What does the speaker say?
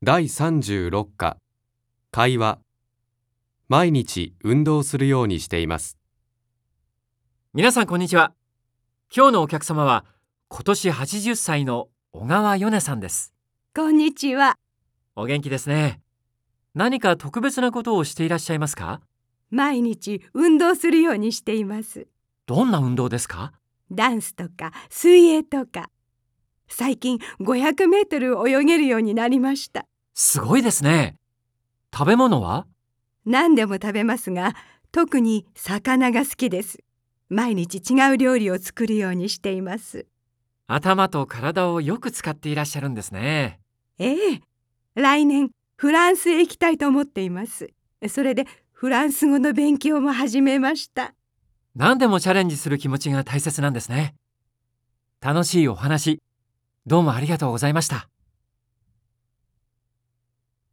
第36課会話。毎日運動するようにしています。 皆さんこんにちは。今日のお客様は今年80歳の小川米奈さんです。 こんにちは。 お元気ですね。何か特別なことをしていらっしゃいますか？ 毎日運動するようにしています。 どんな運動ですか？ ダンスとか水泳とか。最近500メートル泳げるようになりました。 すごいですね。食べ物は？ 何でも食べますが、特に魚が好きです。毎日違う料理を作るようにしています。 頭と体をよく使っていらっしゃるんですね。 ええ、来年フランスへ行きたいと思っています。それでフランス語の勉強も始めました。 何でもチャレンジする気持ちが大切なんですね。楽しいお話、どうもありがとうございました。